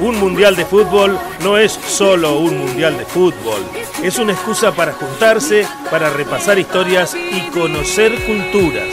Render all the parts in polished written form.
Un mundial de fútbol no es solo un mundial de fútbol. Es una excusa para juntarse, para repasar historias y conocer culturas.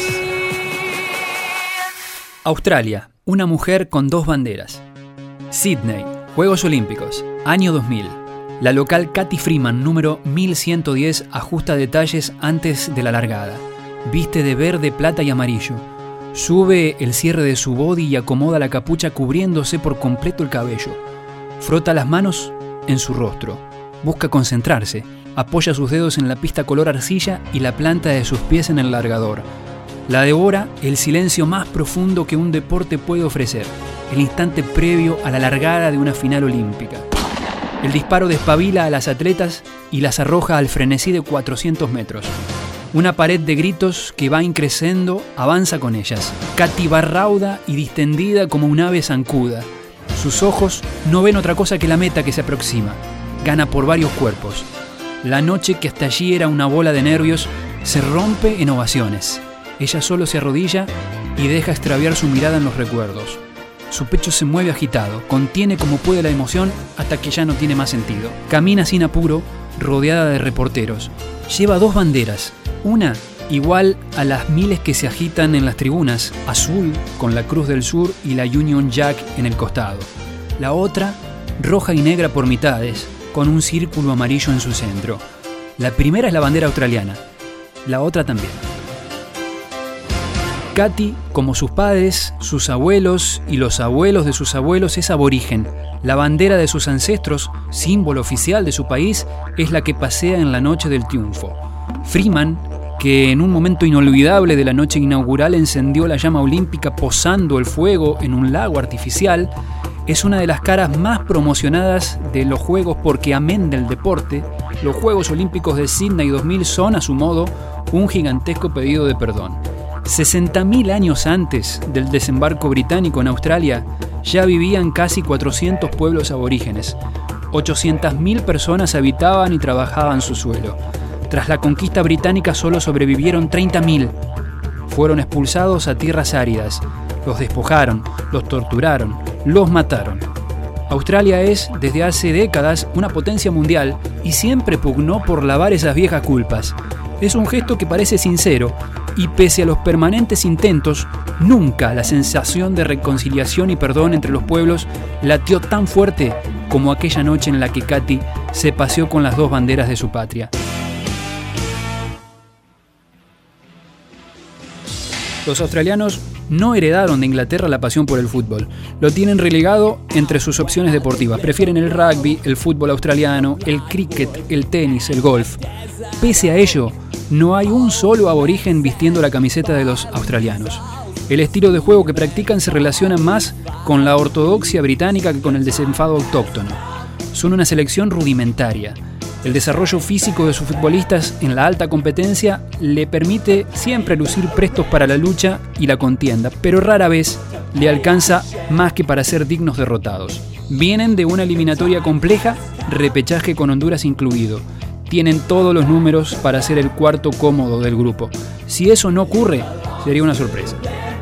Australia, una mujer con 2 banderas. Sydney, Juegos Olímpicos, año 2000. La local Cathy Freeman, número 1110, ajusta detalles antes de la largada. Viste de verde, plata y amarillo. Sube el cierre de su body y acomoda la capucha cubriéndose por completo el cabello. Frota las manos en su rostro. Busca concentrarse. Apoya sus dedos en la pista color arcilla y la planta de sus pies en el largador. La devora el silencio más profundo que un deporte puede ofrecer. El instante previo a la largada de una final olímpica. El disparo despabila a las atletas y las arroja al frenesí de 400 metros. Una pared de gritos que va increciendo avanza con ellas. Cathy va rauda y distendida como un ave zancuda. Sus ojos no ven otra cosa que la meta que se aproxima. Gana por varios cuerpos. La noche que hasta allí era una bola de nervios se rompe en ovaciones. Ella solo se arrodilla y deja extraviar su mirada en los recuerdos. Su pecho se mueve agitado, contiene como puede la emoción hasta que ya no tiene más sentido. Camina sin apuro, rodeada de reporteros. Lleva 2 banderas. Una igual a las miles que se agitan en las tribunas, azul con la Cruz del Sur y la Union Jack en el costado. La otra, roja y negra por mitades, con un círculo amarillo en su centro. La primera es la bandera australiana, la otra también. Cathy, como sus padres, sus abuelos y los abuelos de sus abuelos, es aborigen. La bandera de sus ancestros, símbolo oficial de su país, es la que pasea en la noche del triunfo. Freeman, que en un momento inolvidable de la noche inaugural encendió la llama olímpica posando el fuego en un lago artificial, es una de las caras más promocionadas de los Juegos porque, amén del deporte, los Juegos Olímpicos de Sydney 2000 son, a su modo, un gigantesco pedido de perdón. 60.000 años antes del desembarco británico en Australia, ya vivían casi 400 pueblos aborígenes. 800.000 personas habitaban y trabajaban su suelo. Tras la conquista británica solo sobrevivieron 30.000. Fueron expulsados a tierras áridas. Los despojaron, los torturaron, los mataron. Australia es, desde hace décadas, una potencia mundial y siempre pugnó por lavar esas viejas culpas. Es un gesto que parece sincero y, pese a los permanentes intentos, nunca la sensación de reconciliación y perdón entre los pueblos latió tan fuerte como aquella noche en la que Cathy se paseó con las 2 banderas de su patria. Los australianos no heredaron de Inglaterra la pasión por el fútbol. Lo tienen relegado entre sus opciones deportivas. Prefieren el rugby, el fútbol australiano, el cricket, el tenis, el golf. Pese a ello, no hay un solo aborigen vistiendo la camiseta de los australianos. El estilo de juego que practican se relaciona más con la ortodoxia británica que con el desenfado autóctono. Son una selección rudimentaria. El desarrollo físico de sus futbolistas en la alta competencia le permite siempre lucir prestos para la lucha y la contienda, pero rara vez le alcanza más que para ser dignos derrotados. Vienen de una eliminatoria compleja, repechaje con Honduras incluido. Tienen todos los números para ser el cuarto cómodo del grupo. Si eso no ocurre, sería una sorpresa.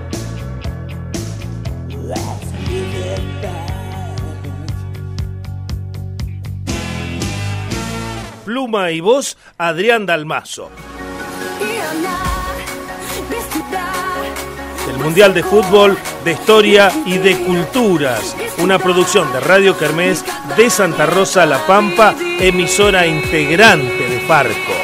Pluma y voz, Adrián Dalmazo. El Mundial de Fútbol, de Historia y de Culturas. Una producción de Radio Kermés de Santa Rosa, La Pampa, emisora integrante de Farco.